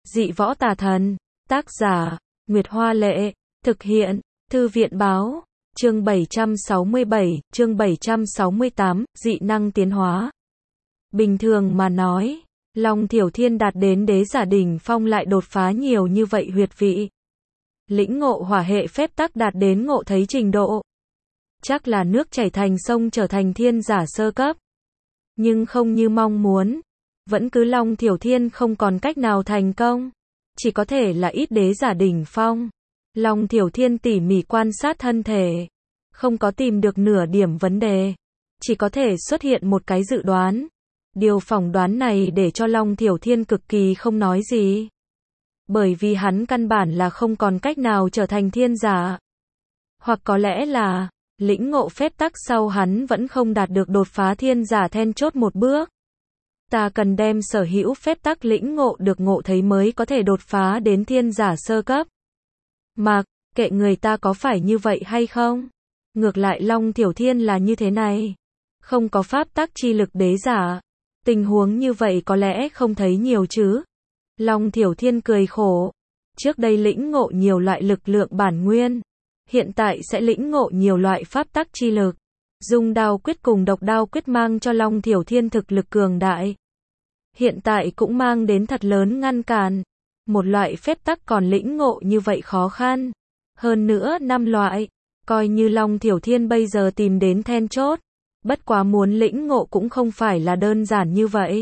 Dị võ tà thần. Tác giả, Nguyệt Hoa Lệ. Thực hiện, Thư viện Báo. Chương 767, chương 768, dị năng tiến hóa. Bình thường mà nói, Long Thiểu Thiên đạt đến đế giả đỉnh phong lại đột phá nhiều như vậy huyệt vị. Lĩnh ngộ hỏa hệ phép tắc đạt đến ngộ thấy trình độ. Chắc là nước chảy thành sông trở thành thiên giả sơ cấp. Nhưng không như mong muốn. Vẫn cứ Long Thiểu Thiên không còn cách nào thành công. Chỉ có thể là ít đế giả đỉnh phong. Long Thiểu Thiên tỉ mỉ quan sát thân thể. Không có tìm được nửa điểm vấn đề. Chỉ có thể xuất hiện một cái dự đoán. Điều phỏng đoán này để cho Long Thiểu Thiên cực kỳ không nói gì. Bởi vì hắn căn bản là không còn cách nào trở thành thiên giả. Hoặc có lẽ là, lĩnh ngộ phép tắc sau hắn vẫn không đạt được đột phá thiên giả then chốt một bước. Ta cần đem sở hữu phép tắc lĩnh ngộ được ngộ thấy mới có thể đột phá đến thiên giả sơ cấp. Mặc kệ người ta có phải như vậy hay không. Ngược lại Long Thiểu Thiên là như thế này. Không có pháp tắc chi lực đế giả. Tình huống như vậy có lẽ không thấy nhiều chứ. Long Thiểu Thiên cười khổ. Trước đây lĩnh ngộ nhiều loại lực lượng bản nguyên. Hiện tại sẽ lĩnh ngộ nhiều loại pháp tắc chi lực. Dung đao quyết cùng độc đao quyết mang cho Long Thiểu Thiên thực lực cường đại. Hiện tại cũng mang đến thật lớn ngăn cản. Một loại phép tắc còn lĩnh ngộ như vậy khó khăn. Hơn nữa 5 loại. Coi như Long Thiểu Thiên bây giờ tìm đến then chốt. Bất quá muốn lĩnh ngộ cũng không phải là đơn giản như vậy.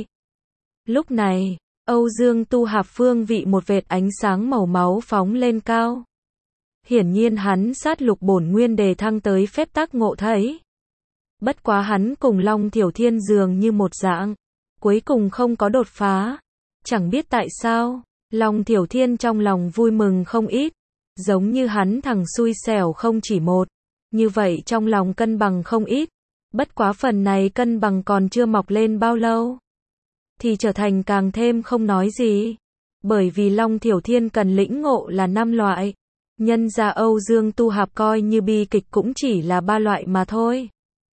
Lúc này, Âu Dương Tu Hạp phương vị một vệt ánh sáng màu máu phóng lên cao. Hiển nhiên hắn sát lục bổn nguyên đề thăng tới phép tắc ngộ thấy. Bất quá hắn cùng Long Thiểu Thiên dường như một dạng. Cuối cùng không có đột phá. Chẳng biết tại sao, Long Thiểu Thiên trong lòng vui mừng không ít. Giống như hắn thằng xui xẻo không chỉ một. Như vậy trong lòng cân bằng không ít. Bất quá phần này cân bằng còn chưa mọc lên bao lâu. Thì trở thành càng thêm không nói gì. Bởi vì Long Thiểu Thiên cần lĩnh ngộ là 5 loại. Nhân ra Âu Dương Tu Hạp coi như bi kịch cũng chỉ là 3 loại mà thôi.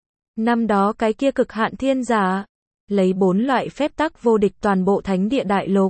Năm đó cái kia cực hạn thiên giả. Lấy 4 loại phép tắc vô địch toàn bộ thánh địa đại lục.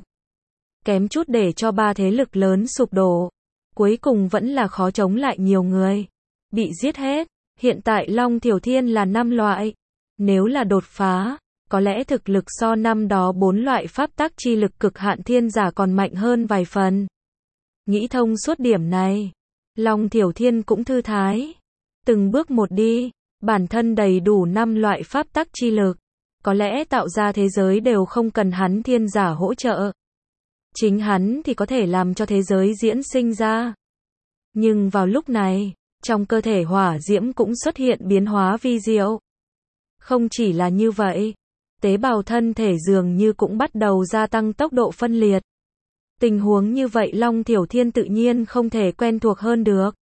Kém chút để cho 3 thế lực lớn sụp đổ. Cuối cùng vẫn là khó chống lại nhiều người. Bị giết hết. Hiện tại Long Thiểu Thiên là 5 loại. Nếu là đột phá, có lẽ thực lực so năm đó 4 loại pháp tắc chi lực cực hạn thiên giả còn mạnh hơn vài phần. Nghĩ thông suốt điểm này, Long Thiểu Thiên cũng thư thái. Từng bước một đi, bản thân đầy đủ 5 loại pháp tắc chi lực. Có lẽ tạo ra thế giới đều không cần hắn thiên giả hỗ trợ. Chính hắn thì có thể làm cho thế giới diễn sinh ra. Nhưng vào lúc này, trong cơ thể hỏa diễm cũng xuất hiện biến hóa vi diệu. Không chỉ là như vậy, tế bào thân thể dường như cũng bắt đầu gia tăng tốc độ phân liệt. Tình huống như vậy Long Thiểu Thiên tự nhiên không thể quen thuộc hơn được.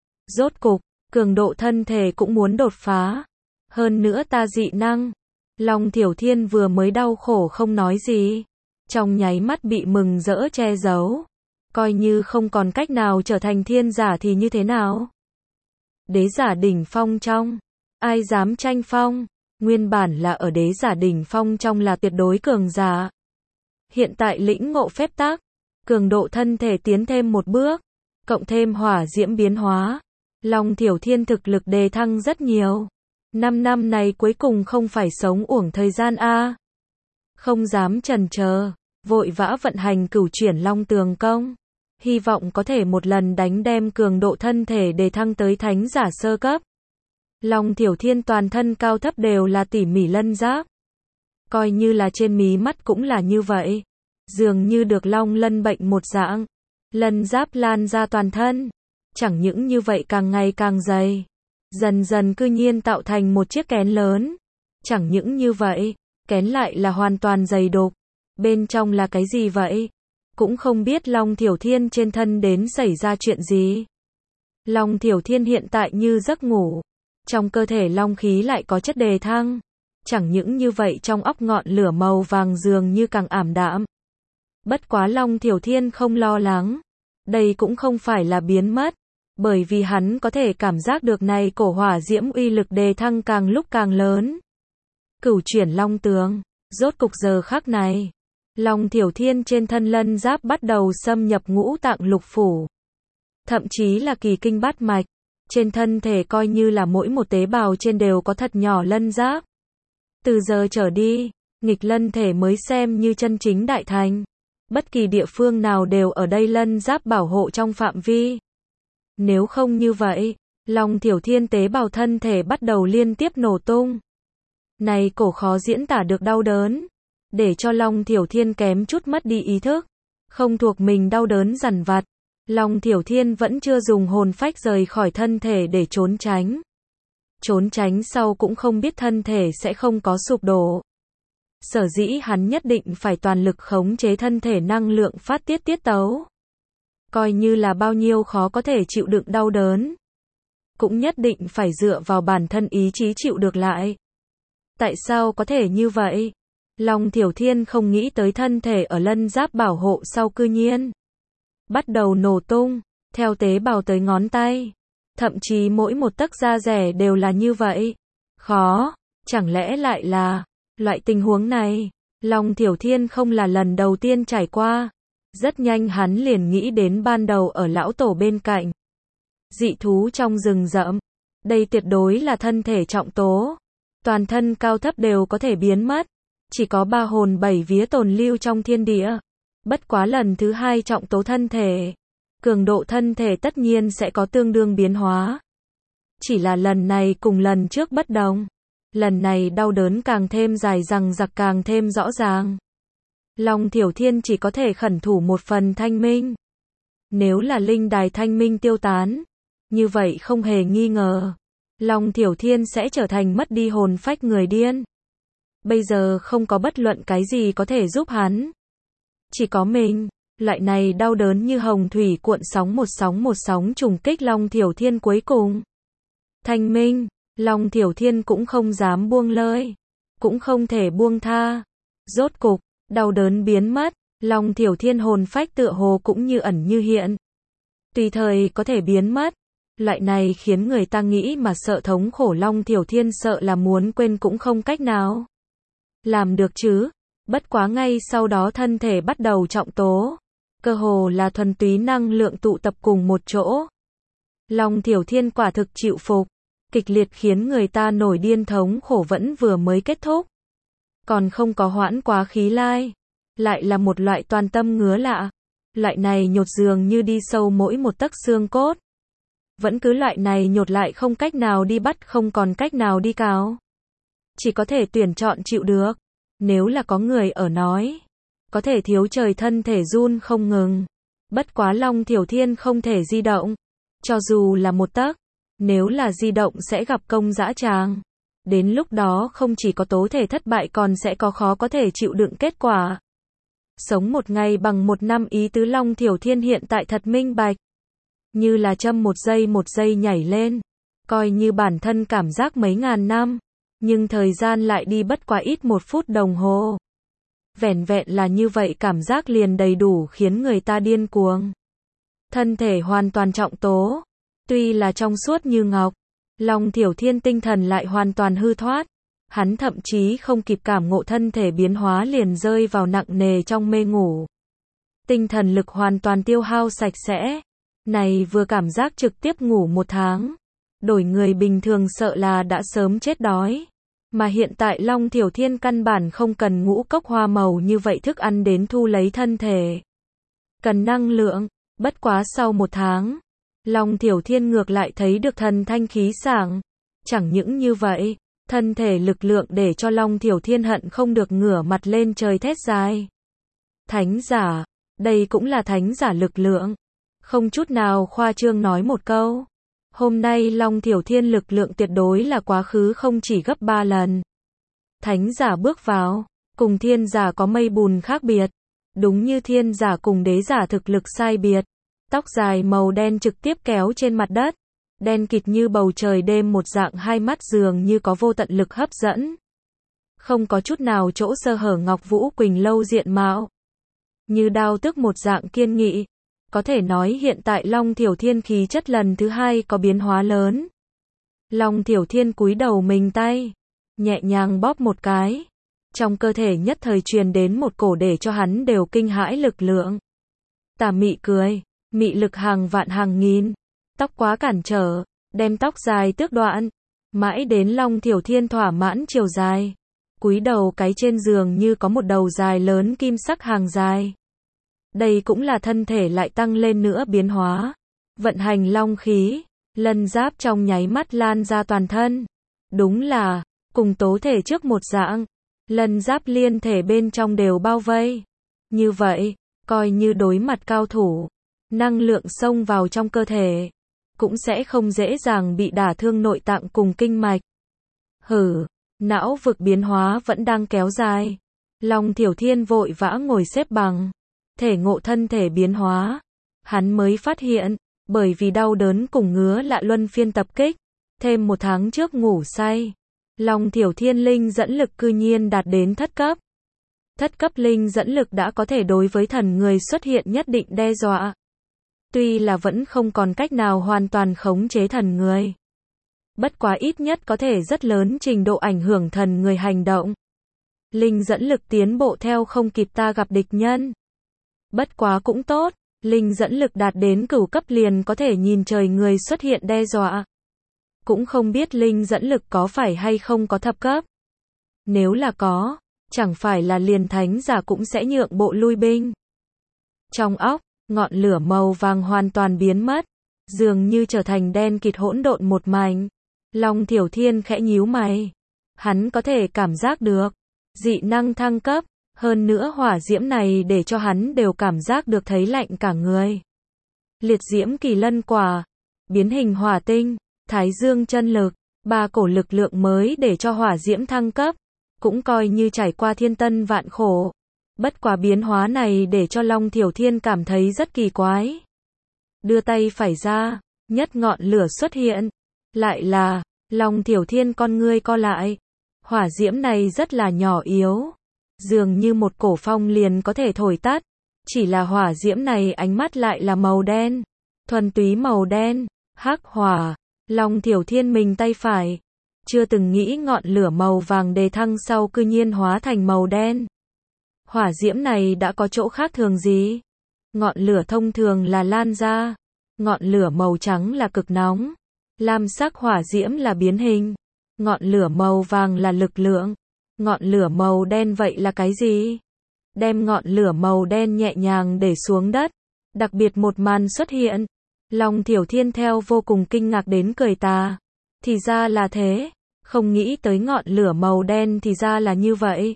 Rốt cục, cường độ thân thể cũng muốn đột phá. Hơn nữa ta dị năng. Long Thiểu Thiên vừa mới đau khổ không nói gì. Trong nháy mắt bị mừng rỡ che giấu. Coi như không còn cách nào trở thành thiên giả thì như thế nào? Đế giả đỉnh phong trong. Ai dám tranh phong? Nguyên bản là ở đế giả đỉnh phong trong là tuyệt đối cường giả. Hiện tại lĩnh ngộ phép tắc. Cường độ thân thể tiến thêm một bước. Cộng thêm hỏa diễm biến hóa. Long Thiểu Thiên thực lực đề thăng rất nhiều. 5 năm này cuối cùng không phải sống uổng thời gian a. Không dám chần chờ. Vội vã vận hành cửu chuyển long tường công. Hy vọng có thể một lần đánh đem cường độ thân thể đề thăng tới thánh giả sơ cấp. Long Thiểu Thiên toàn thân cao thấp đều là tỉ mỉ lân giáp. Coi như là trên mí mắt cũng là như vậy. Dường như được long lân bệnh một dạng. Lân giáp lan ra toàn thân. Chẳng những như vậy càng ngày càng dày. Dần dần cư nhiên tạo thành một chiếc kén lớn. Chẳng những như vậy, kén lại là hoàn toàn dày đục. Bên trong là cái gì vậy? Cũng không biết Long Thiểu Thiên trên thân đến xảy ra chuyện gì. Long Thiểu Thiên hiện tại như giấc ngủ. Trong cơ thể long khí lại có chất đề thăng. Chẳng những như vậy trong óc ngọn lửa màu vàng dường như càng ảm đạm. Bất quá Long Thiểu Thiên không lo lắng. Đây cũng không phải là biến mất. Bởi vì hắn có thể cảm giác được này cổ hỏa diễm uy lực đề thăng càng lúc càng lớn. Cửu chuyển long tường. Rốt cục giờ khắc này. Long Thiểu Thiên trên thân lân giáp bắt đầu xâm nhập ngũ tạng lục phủ. Thậm chí là kỳ kinh bát mạch. Trên thân thể coi như là mỗi một tế bào trên đều có thật nhỏ lân giáp. Từ giờ trở đi, nghịch lân thể mới xem như chân chính đại thành. Bất kỳ địa phương nào đều ở đây lân giáp bảo hộ trong phạm vi. Nếu không như vậy, Long Thiểu Thiên tế bào thân thể bắt đầu liên tiếp nổ tung. Này cổ khó diễn tả được đau đớn, để cho Long Thiểu Thiên kém chút mất đi ý thức, không thuộc mình đau đớn dằn vặt. Long Thiểu Thiên vẫn chưa dùng hồn phách rời khỏi thân thể để trốn tránh. Trốn tránh sau cũng không biết thân thể sẽ không có sụp đổ. Sở dĩ hắn nhất định phải toàn lực khống chế thân thể năng lượng phát tiết tiết tấu. Coi như là bao nhiêu khó có thể chịu đựng đau đớn, cũng nhất định phải dựa vào bản thân ý chí chịu được lại. Tại sao có thể như vậy? Long Thiểu Thiên không nghĩ tới thân thể ở lân giáp bảo hộ sau cư nhiên bắt đầu nổ tung, theo tế bào tới ngón tay. Thậm chí mỗi một tấc da rẻ đều là như vậy. Khó, chẳng lẽ lại là loại tình huống này? Long Thiểu Thiên không là lần đầu tiên trải qua. Rất nhanh hắn liền nghĩ đến ban đầu ở lão tổ bên cạnh. Dị thú trong rừng rậm. Đây tuyệt đối là thân thể trọng tố. Toàn thân cao thấp đều có thể biến mất. Chỉ có 3 hồn 7 vía tồn lưu trong thiên địa. Bất quá lần thứ 2 trọng tố thân thể. Cường độ thân thể tất nhiên sẽ có tương đương biến hóa. Chỉ là lần này cùng lần trước bất đồng. Lần này đau đớn càng thêm dài dằng dặc càng thêm rõ ràng. Long Thiểu Thiên chỉ có thể khẩn thủ một phần thanh minh. Nếu là linh đài thanh minh tiêu tán, như vậy không hề nghi ngờ, Long Thiểu Thiên sẽ trở thành mất đi hồn phách người điên. Bây giờ không có bất luận cái gì có thể giúp hắn. Chỉ có mình, loại này đau đớn như hồng thủy cuộn sóng một sóng trùng kích Long Thiểu Thiên cuối cùng. Thanh minh, Long Thiểu Thiên cũng không dám buông lơi, cũng không thể buông tha. Rốt cục, đau đớn biến mất, Long Thiểu Thiên hồn phách tựa hồ cũng như ẩn như hiện. Tùy thời có thể biến mất. Loại này khiến người ta nghĩ mà sợ thống khổ. Long Thiểu Thiên sợ là muốn quên cũng không cách nào làm được chứ. Bất quá ngay sau đó thân thể bắt đầu trọng tố. Cơ hồ là thuần túy năng lượng tụ tập cùng một chỗ. Long Thiểu Thiên quả thực chịu phục. Kịch liệt khiến người ta nổi điên thống khổ vẫn vừa mới kết thúc. Còn không có hoãn quá khí lai. Lại là một loại toàn tâm ngứa lạ. Loại này nhột dường như đi sâu mỗi một tấc xương cốt. Vẫn cứ loại này nhột lại không cách nào đi bắt, không còn cách nào đi cào. Chỉ có thể tuyển chọn chịu được. Nếu là có người ở nói, có thể thiếu trời thân thể run không ngừng. Bất quá Long Thiểu Thiên không thể di động. Cho dù là một tấc, nếu là di động sẽ gặp công dã tràng. Đến lúc đó không chỉ có tố thể thất bại còn sẽ có khó có thể chịu đựng kết quả. Sống một ngày bằng một năm, ý tứ Long Thiểu Thiên hiện tại thật minh bạch. Như là châm một giây nhảy lên. Coi như bản thân cảm giác mấy ngàn năm. Nhưng thời gian lại đi bất quá ít 1 phút đồng hồ. Vẻn vẹn là như vậy cảm giác liền đầy đủ khiến người ta điên cuồng. Thân thể hoàn toàn trọng tố. Tuy là trong suốt như ngọc, Long Thiểu Thiên tinh thần lại hoàn toàn hư thoát. Hắn thậm chí không kịp cảm ngộ thân thể biến hóa liền rơi vào nặng nề trong mê ngủ. Tinh thần lực hoàn toàn tiêu hao sạch sẽ. Này vừa cảm giác trực tiếp ngủ 1 tháng. Đổi người bình thường sợ là đã sớm chết đói. Mà hiện tại Long Thiểu Thiên căn bản không cần ngũ cốc hoa màu như vậy thức ăn đến thu lấy thân thể. Cần năng lượng. Bất quá sau 1 tháng, Long Thiểu Thiên ngược lại thấy được thần thanh khí sảng. Chẳng những như vậy, thân thể lực lượng để cho Long Thiểu Thiên hận không được ngửa mặt lên trời thét dài. Thánh giả, đây cũng là thánh giả lực lượng. Không chút nào khoa trương nói một câu. Hôm nay Long Thiểu Thiên lực lượng tuyệt đối là quá khứ không chỉ gấp 3 lần. Thánh giả bước vào, cùng thiên giả có mây bùn khác biệt. Đúng như thiên giả cùng đế giả thực lực sai biệt. Tóc dài màu đen trực tiếp kéo trên mặt đất. Đen kịt như bầu trời đêm một dạng, hai mắt dường như có vô tận lực hấp dẫn. Không có chút nào chỗ sơ hở. Ngọc Vũ Quỳnh lâu diện mạo như đao tức một dạng kiên nghị. Có thể nói hiện tại Long Thiểu Thiên khí chất lần thứ 2 có biến hóa lớn. Long Thiểu Thiên cúi đầu mình tay, nhẹ nhàng bóp một cái. Trong cơ thể nhất thời truyền đến một cổ để cho hắn đều kinh hãi lực lượng. Tà Mị cười, mị lực hàng vạn hàng nghìn, tóc quá cản trở, đem tóc dài tước đoạn, mãi đến Long Thiểu Thiên thỏa mãn chiều dài. Cúi đầu cái trên giường như có một đầu dài lớn kim sắc hàng dài. Đây cũng là thân thể lại tăng lên nữa biến hóa. Vận hành long khí, lân giáp trong nháy mắt lan ra toàn thân. Đúng là, cùng tố thể trước một dạng, lân giáp liên thể bên trong đều bao vây. Như vậy, coi như đối mặt cao thủ, năng lượng xông vào trong cơ thể, cũng sẽ không dễ dàng bị đả thương nội tạng cùng kinh mạch. Hử, não vực biến hóa vẫn đang kéo dài. Long Thiểu Thiên vội vã ngồi xếp bằng, thể ngộ thân thể biến hóa. Hắn mới phát hiện, bởi vì đau đớn cùng ngứa lạ luân phiên tập kích, thêm một tháng trước ngủ say, Long Thiểu Thiên linh dẫn lực cư nhiên đạt đến thất cấp. Thất cấp linh dẫn lực đã có thể đối với thần người xuất hiện nhất định đe dọa. Tuy là vẫn không còn cách nào hoàn toàn khống chế thần người, bất quá ít nhất có thể rất lớn trình độ ảnh hưởng thần người hành động. Linh dẫn lực tiến bộ theo không kịp ta gặp địch nhân. Bất quá cũng tốt, linh dẫn lực đạt đến cửu cấp liền có thể nhìn trời người xuất hiện đe dọa. Cũng không biết linh dẫn lực có phải hay không có thập cấp. Nếu là có, chẳng phải là liền thánh giả cũng sẽ nhượng bộ lui binh. Trong óc, ngọn lửa màu vàng hoàn toàn biến mất, dường như trở thành đen kịt hỗn độn một mảnh. Long Thiểu Thiên khẽ nhíu mày. Hắn có thể cảm giác được dị năng thăng cấp, hơn nữa hỏa diễm này để cho hắn đều cảm giác được thấy lạnh cả người. Liệt diễm kỳ lân quả, biến hình hỏa tinh, thái dương chân lực, ba cổ lực lượng mới để cho hỏa diễm thăng cấp, cũng coi như trải qua thiên tân vạn khổ. Bất quá biến hóa này để cho Long Thiểu Thiên cảm thấy rất kỳ quái. Đưa tay phải ra, nhất ngọn lửa xuất hiện. Lại là, Long Thiểu Thiên con ngươi co lại. Hỏa diễm này rất là nhỏ yếu, dường như một cổ phong liền có thể thổi tắt. Chỉ là hỏa diễm này ánh mắt lại là màu đen, thuần túy màu đen, hắc hỏa. Long Thiểu Thiên mình tay phải, chưa từng nghĩ ngọn lửa màu vàng đề thăng sau cư nhiên hóa thành màu đen. Hỏa diễm này đã có chỗ khác thường gì? Ngọn lửa thông thường là lan ra, ngọn lửa màu trắng là cực nóng, lam sắc hỏa diễm là biến hình, ngọn lửa màu vàng là lực lượng, ngọn lửa màu đen vậy là cái gì? Đem ngọn lửa màu đen nhẹ nhàng để xuống đất, đặc biệt một màn xuất hiện. Long Thiểu Thiên theo vô cùng kinh ngạc đến cười tà. Thì ra là thế, không nghĩ tới ngọn lửa màu đen thì ra là như vậy.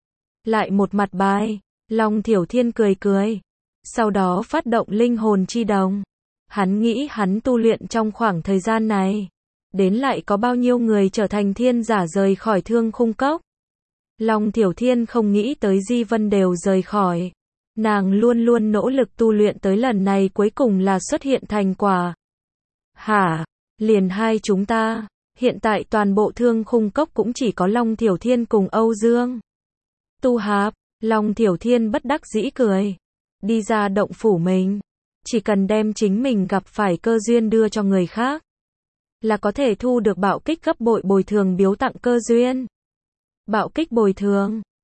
Lại một mặt bài, Long Thiểu Thiên cười cười, sau đó phát động linh hồn chi đồng. Hắn nghĩ hắn tu luyện trong khoảng thời gian này, đến lại có bao nhiêu người trở thành thiên giả rời khỏi Thương Khung Cốc. Long Thiểu Thiên không nghĩ tới Di Vân đều rời khỏi. Nàng luôn luôn nỗ lực tu luyện tới lần này cuối cùng là xuất hiện thành quả. Hả? Liền hai chúng ta, hiện tại toàn bộ Thương Khung Cốc cũng chỉ có Long Thiểu Thiên cùng Âu Dương Tu Hạp. Long Thiểu Thiên bất đắc dĩ cười, đi ra động phủ mình, chỉ cần đem chính mình gặp phải cơ duyên đưa cho người khác, là có thể thu được bạo kích gấp bội bồi thường biếu tặng cơ duyên. Bạo kích bồi thường,